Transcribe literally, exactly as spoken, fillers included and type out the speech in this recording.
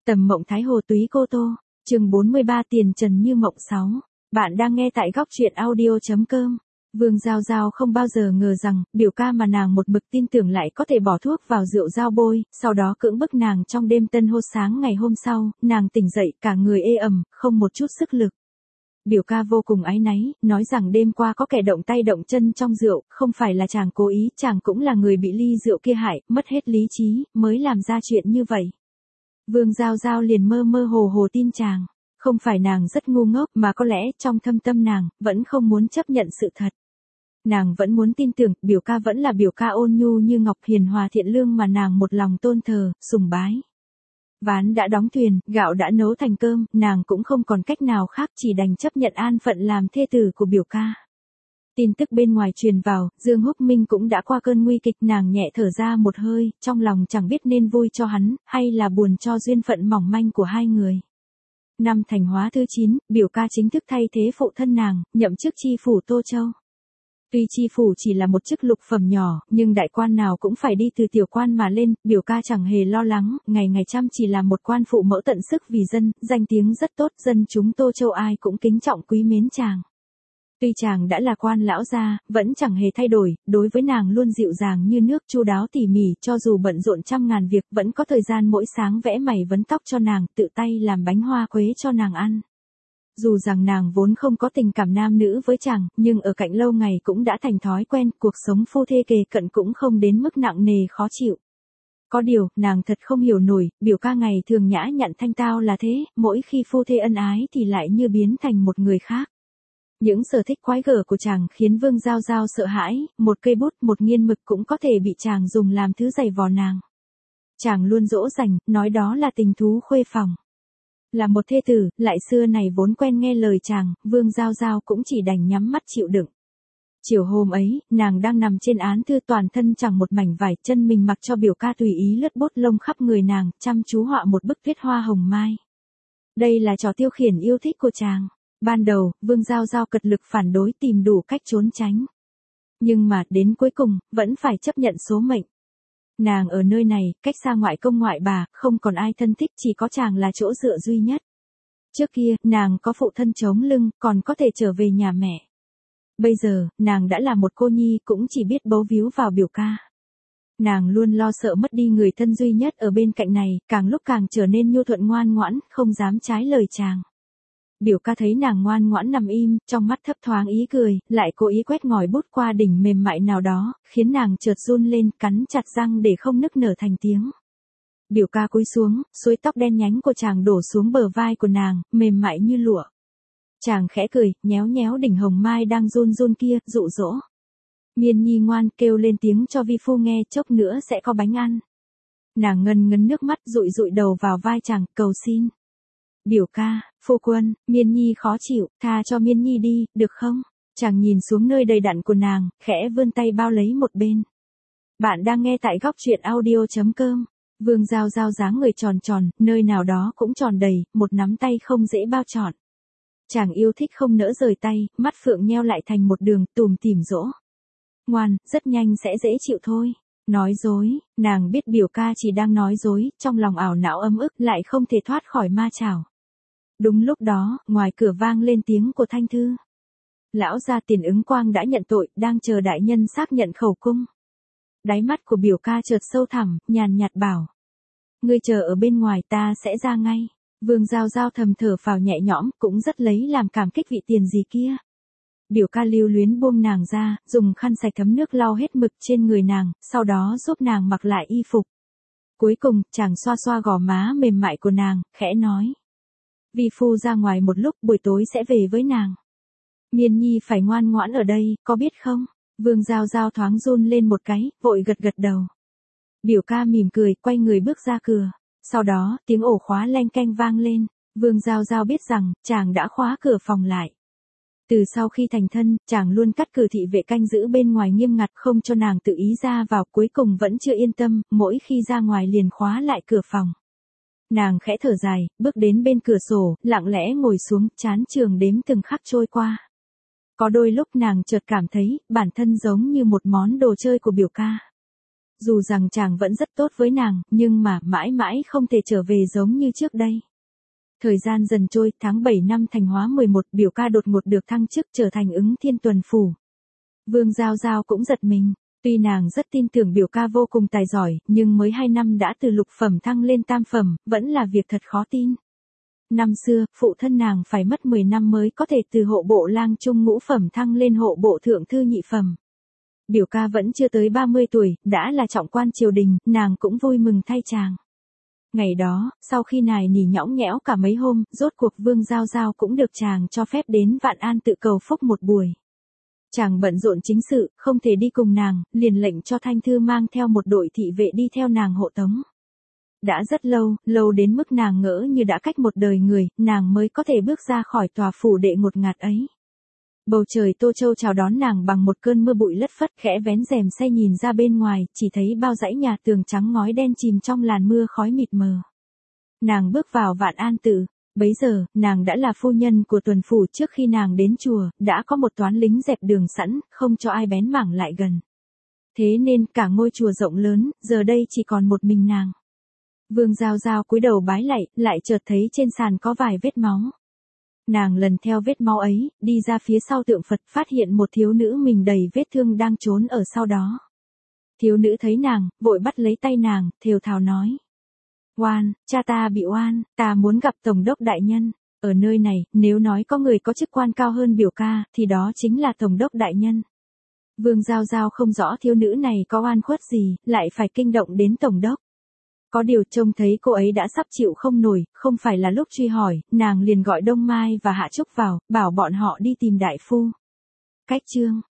Tầm mộng Thái Hồ túy cô tô, chương bốn mươi ba tiền trần như mộng sáu. Bạn đang nghe tại góc truyện audio.com. Vương Giao Giao không bao giờ ngờ rằng, biểu ca mà nàng một mực tin tưởng lại có thể bỏ thuốc vào rượu giao bôi, sau đó cưỡng bức nàng trong đêm tân hôn. Sáng ngày hôm sau, nàng tỉnh dậy cả người ê ẩm, không một chút sức lực. Biểu ca vô cùng áy náy, nói rằng đêm qua có kẻ động tay động chân trong rượu, không phải là chàng cố ý, chàng cũng là người bị ly rượu kia hại, mất hết lý trí, mới làm ra chuyện như vậy. Vương Giao Giao liền mơ mơ hồ hồ tin chàng, không phải nàng rất ngu ngốc mà có lẽ trong thâm tâm nàng, vẫn không muốn chấp nhận sự thật. Nàng vẫn muốn tin tưởng, biểu ca vẫn là biểu ca ôn nhu như ngọc hiền hòa thiện lương mà nàng một lòng tôn thờ, sùng bái. Ván đã đóng thuyền, gạo đã nấu thành cơm, nàng cũng không còn cách nào khác chỉ đành chấp nhận an phận làm thê tử của biểu ca. Tin tức bên ngoài truyền vào, Dương Húc Minh cũng đã qua cơn nguy kịch, nàng nhẹ thở ra một hơi, trong lòng chẳng biết nên vui cho hắn, hay là buồn cho duyên phận mỏng manh của hai người. Năm Thành Hóa thứ chín, biểu ca chính thức thay thế phụ thân nàng, nhậm chức chi phủ Tô Châu. Tuy chi phủ chỉ là một chức lục phẩm nhỏ, nhưng đại quan nào cũng phải đi từ tiểu quan mà lên, biểu ca chẳng hề lo lắng, ngày ngày chăm chỉ làm một quan phụ mẫu tận sức vì dân, danh tiếng rất tốt, dân chúng Tô Châu ai cũng kính trọng quý mến chàng. Tuy chàng đã là quan lão gia, vẫn chẳng hề thay đổi, đối với nàng luôn dịu dàng như nước, chu đáo tỉ mỉ, cho dù bận rộn trăm ngàn việc, vẫn có thời gian mỗi sáng vẽ mày vấn tóc cho nàng, tự tay làm bánh hoa quế cho nàng ăn. Dù rằng nàng vốn không có tình cảm nam nữ với chàng, nhưng ở cạnh lâu ngày cũng đã thành thói quen, cuộc sống phu thê kề cận cũng không đến mức nặng nề khó chịu. Có điều, nàng thật không hiểu nổi, biểu ca ngày thường nhã nhặn thanh tao là thế, mỗi khi phu thê ân ái thì lại như biến thành một người khác. Những sở thích quái gở của chàng khiến Vương Giao Giao sợ hãi, một cây bút, một nghiên mực cũng có thể bị chàng dùng làm thứ giày vò nàng. Chàng luôn dỗ dành, nói đó là tình thú khuê phòng. Là một thê tử, lại xưa này vốn quen nghe lời chàng, Vương Giao Giao cũng chỉ đành nhắm mắt chịu đựng. Chiều hôm ấy, nàng đang nằm trên án thư, toàn thân chẳng một mảnh vải, chân mình mặc cho biểu ca tùy ý lướt bút lông khắp người nàng, chăm chú họa một bức tuyết hoa hồng mai. Đây là trò tiêu khiển yêu thích của chàng. Ban đầu, Vương Giao Giao cật lực phản đối, tìm đủ cách trốn tránh. Nhưng mà, đến cuối cùng, vẫn phải chấp nhận số mệnh. Nàng ở nơi này, cách xa ngoại công ngoại bà, không còn ai thân thích, chỉ có chàng là chỗ dựa duy nhất. Trước kia, nàng có phụ thân chống lưng, còn có thể trở về nhà mẹ. Bây giờ, nàng đã là một cô nhi, cũng chỉ biết bấu víu vào biểu ca. Nàng luôn lo sợ mất đi người thân duy nhất ở bên cạnh này, càng lúc càng trở nên nhu thuận ngoan ngoãn, không dám trái lời chàng. Biểu ca thấy nàng ngoan ngoãn nằm im, trong mắt thấp thoáng ý cười, lại cố ý quét ngòi bút qua đỉnh mềm mại nào đó, khiến nàng chợt run lên, cắn chặt răng để không nức nở thành tiếng. Biểu ca cúi xuống, suối tóc đen nhánh của chàng đổ xuống bờ vai của nàng, mềm mại như lụa. Chàng khẽ cười, nhéo nhéo đỉnh hồng mai đang run run kia, dụ dỗ. Miên nhi ngoan, kêu lên tiếng cho vi phu nghe, chốc nữa sẽ có bánh ăn. Nàng ngân ngấn nước mắt, dụi dụi đầu vào vai chàng, cầu xin. Biểu ca, phu quân, Miên nhi khó chịu, tha cho Miên nhi đi, được không? Chàng nhìn xuống nơi đầy đặn của nàng, khẽ vươn tay bao lấy một bên. Bạn đang nghe tại góc truyện audio.com. Vương Giao Giao dáng người tròn tròn, nơi nào đó cũng tròn đầy, một nắm tay không dễ bao trọn. Chàng yêu thích không nỡ rời tay, mắt phượng nheo lại thành một đường, tủm tỉm dỗ. Ngoan, rất nhanh sẽ dễ chịu thôi. Nói dối, nàng biết biểu ca chỉ đang nói dối, trong lòng ảo não ấm ức, lại không thể thoát khỏi ma chảo. Đúng lúc đó, ngoài cửa vang lên tiếng của Thanh Thư. Lão gia Tiền Ứng Quang đã nhận tội, đang chờ đại nhân xác nhận khẩu cung. Đáy mắt của biểu ca chợt sâu thẳm, nhàn nhạt bảo. Ngươi chờ ở bên ngoài, ta sẽ ra ngay. Vương Giao Giao thầm thở phào nhẹ nhõm, cũng rất lấy làm cảm kích vị tiền gì kia. Biểu ca lưu luyến buông nàng ra, dùng khăn sạch thấm nước lau hết mực trên người nàng, sau đó giúp nàng mặc lại y phục. Cuối cùng, chàng xoa xoa gò má mềm mại của nàng, khẽ nói. Vi phu ra ngoài một lúc, buổi tối sẽ về với nàng. Miên nhi phải ngoan ngoãn ở đây, có biết không? Vương Giao Giao thoáng run lên một cái, vội gật gật đầu. Biểu ca mỉm cười, quay người bước ra cửa. Sau đó, tiếng ổ khóa leng keng vang lên. Vương Giao Giao biết rằng, chàng đã khóa cửa phòng lại. Từ sau khi thành thân, chàng luôn cắt cử thị vệ canh giữ bên ngoài nghiêm ngặt, không cho nàng tự ý ra vào, cuối cùng vẫn chưa yên tâm, mỗi khi ra ngoài liền khóa lại cửa phòng. Nàng khẽ thở dài, bước đến bên cửa sổ, lặng lẽ ngồi xuống, chán trường đếm từng khắc trôi qua. Có đôi lúc nàng chợt cảm thấy, bản thân giống như một món đồ chơi của biểu ca. dù rằng chàng vẫn rất tốt với nàng, nhưng mà mãi mãi không thể trở về giống như trước đây. Thời gian dần trôi, tháng bảy năm Thành Hóa mười một, biểu ca đột ngột được thăng chức trở thành ứng thiên tuần phủ. Vương Giao Giao cũng giật mình, tuy nàng rất tin tưởng biểu ca vô cùng tài giỏi, nhưng mới hai năm đã từ lục phẩm thăng lên tam phẩm, vẫn là việc thật khó tin. Năm xưa, phụ thân nàng phải mất mười năm mới có thể từ hộ bộ lang trung ngũ phẩm thăng lên hộ bộ thượng thư nhị phẩm. Biểu ca vẫn chưa tới ba mươi tuổi, đã là trọng quan triều đình, nàng cũng vui mừng thay chàng. Ngày đó, sau khi nài nỉ nhõng nhẽo cả mấy hôm, rốt cuộc Vương Giao Giao cũng được chàng cho phép đến Vạn An tự cầu phúc một buổi. Chàng bận rộn chính sự, không thể đi cùng nàng, liền lệnh cho Thanh Thư mang theo một đội thị vệ đi theo nàng hộ tống. Đã rất lâu, lâu đến mức nàng ngỡ như đã cách một đời người, nàng mới có thể bước ra khỏi tòa phủ đệ ngột ngạt ấy. Bầu trời Tô Châu chào đón nàng bằng một cơn mưa bụi lất phất, khẽ vén rèm xe nhìn ra bên ngoài, chỉ thấy bao dãy nhà tường trắng ngói đen chìm trong làn mưa khói mịt mờ. Nàng bước vào Vạn An tự, bấy giờ, nàng đã là phu nhân của tuần phủ. Trước khi nàng đến chùa, đã có một toán lính dẹp đường sẵn, không cho ai bén mảng lại gần. Thế nên cả ngôi chùa rộng lớn, giờ đây chỉ còn một mình nàng. Vương Giao Giao cúi đầu bái lạy, lại chợt thấy trên sàn có vài vết máu. Nàng lần theo vết máu ấy, đi ra phía sau tượng Phật, phát hiện một thiếu nữ mình đầy vết thương đang trốn ở sau đó. Thiếu nữ thấy nàng, vội bắt lấy tay nàng, thều thào nói. Oan, cha ta bị oan, ta muốn gặp Tổng đốc đại nhân. Ở nơi này, nếu nói có người có chức quan cao hơn biểu ca, thì đó chính là Tổng đốc đại nhân. Vương Giao Giao không rõ thiếu nữ này có oan khuất gì, lại phải kinh động đến Tổng đốc. Có điều trông thấy cô ấy đã sắp chịu không nổi, không phải là lúc truy hỏi, nàng liền gọi Đông Mai và Hạ Trúc vào, bảo bọn họ đi tìm đại phu. Cách chương